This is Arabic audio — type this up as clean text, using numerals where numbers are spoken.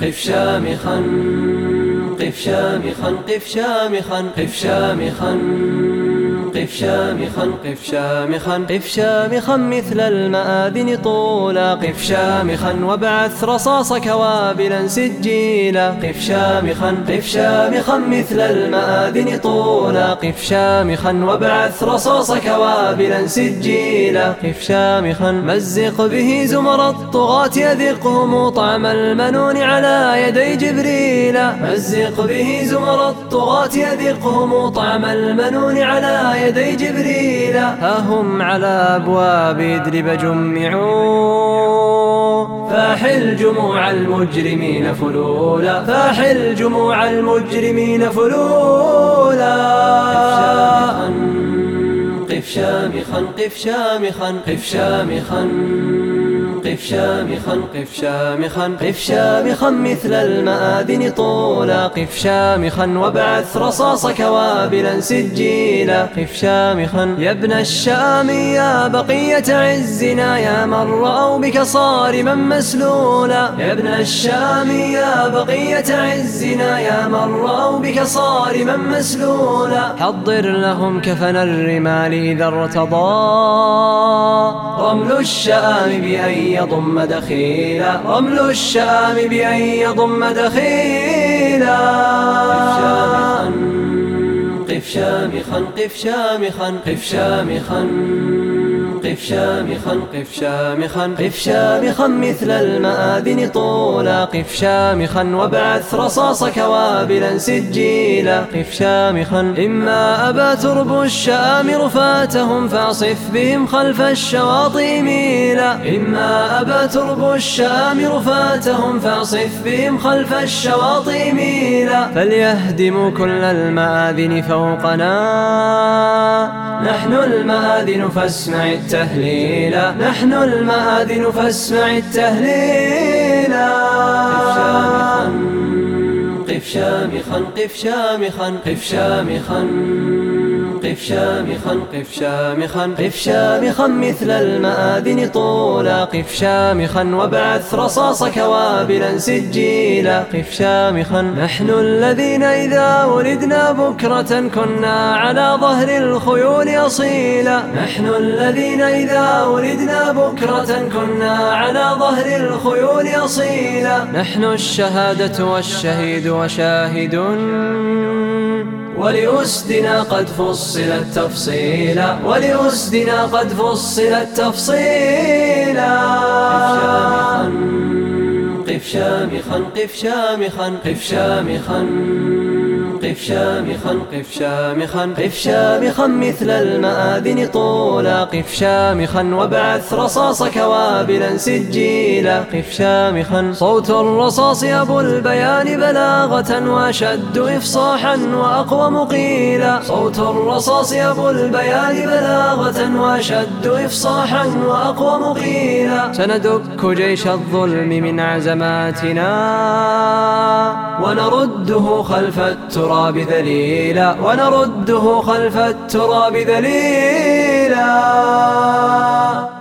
قف شامخا قف شامخا قف شامخا قف شامخا قف شامخا قف شامخا قف شامخا مثل المآذن طولا قف شامخا وابعث رصاصك وابلا سجيلا قف شامخا قف شامخا مثل المآذن طولا قف شامخا وابعث رصاصك وابلا سجيلا قف شامخا مزق به زمر الطغاة يذقهم طعم المنون على يدي جبريل مزق به زمر الطغاة يذقهم طعم المنون على يدي جبريل ها هم على أبواب إدلب جمعوا فاحل جموع المجرمين فلولا فاحل جموع المجرمين فلولا قف شامخا قف شامخا قف شامخا قف شامخا قف شامخا قف شامخا مثل المآذن طولا قف شامخا وابعث رصاصك وابلا سجيلا قف شامخا يا ابن الشام يا بقية عزنا يا من رأوا بك صارما مسلولا يا ابن الشام يا بقية عزنا يا من رأوا بك صارما مسلولا حضر لهم كفن الرمال إذا ارتضى رمل الشام بأن يضم دخيلا رمل الشام بأن يضم دخيلا قف شامخا قف شامخا قف شامخا قف شامخا قف شامخا قف شامخا مثل المآذن طولا قف شامخا وابعث رصاصك وابلا سجيلا قف شامخا إما أبى ترب الشام رفاتهم فاصف بهم خلف الشواطئ ميلا إما أبى ترب الشام رفاتهم فاصف بهم خلف الشواطئ ميلا فليهدموا كل المآذن فوقنا نحن المآذن فاسمع التهليلا نحن المآذن فاسمع التهليلا قف شامخا قف شامخا قف شامخا قف شامخا قف شامخا قف شامخا مثل المآذن طولا قف شامخا وابعث رصاصك وابلا سجيلا قف شامخا نحن الذين إذا ولدنا بكرة كنا على ظهر الخيول أصيلا نحن الذين إذا ولدنا بكرة كنا على ظهر الخيول أصيلا نحن الشهادة والشهيد وشاهد ولأسدنا قد فصلت تفصيلا ولأسدنا قد فصلت تفصيلا قف شامخا قف شامخا قف شامخا قف شامخا قف شامخا قف شامخا مثل المآذن طولا قف شامخا وابعث رصاصك وابلا سجيلا قف شامخا صوت الرصاص أبو البيان بلاغة وأشد إفصاحا وأقوم قيلا صوت الرصاص أبو البيان بلاغة وأشد إفصاحا وأقوم قيلا سندك جيش الظلم من عزماتنا ونرده خلف التراب ذليلا ونرده خلف التراب ذليلا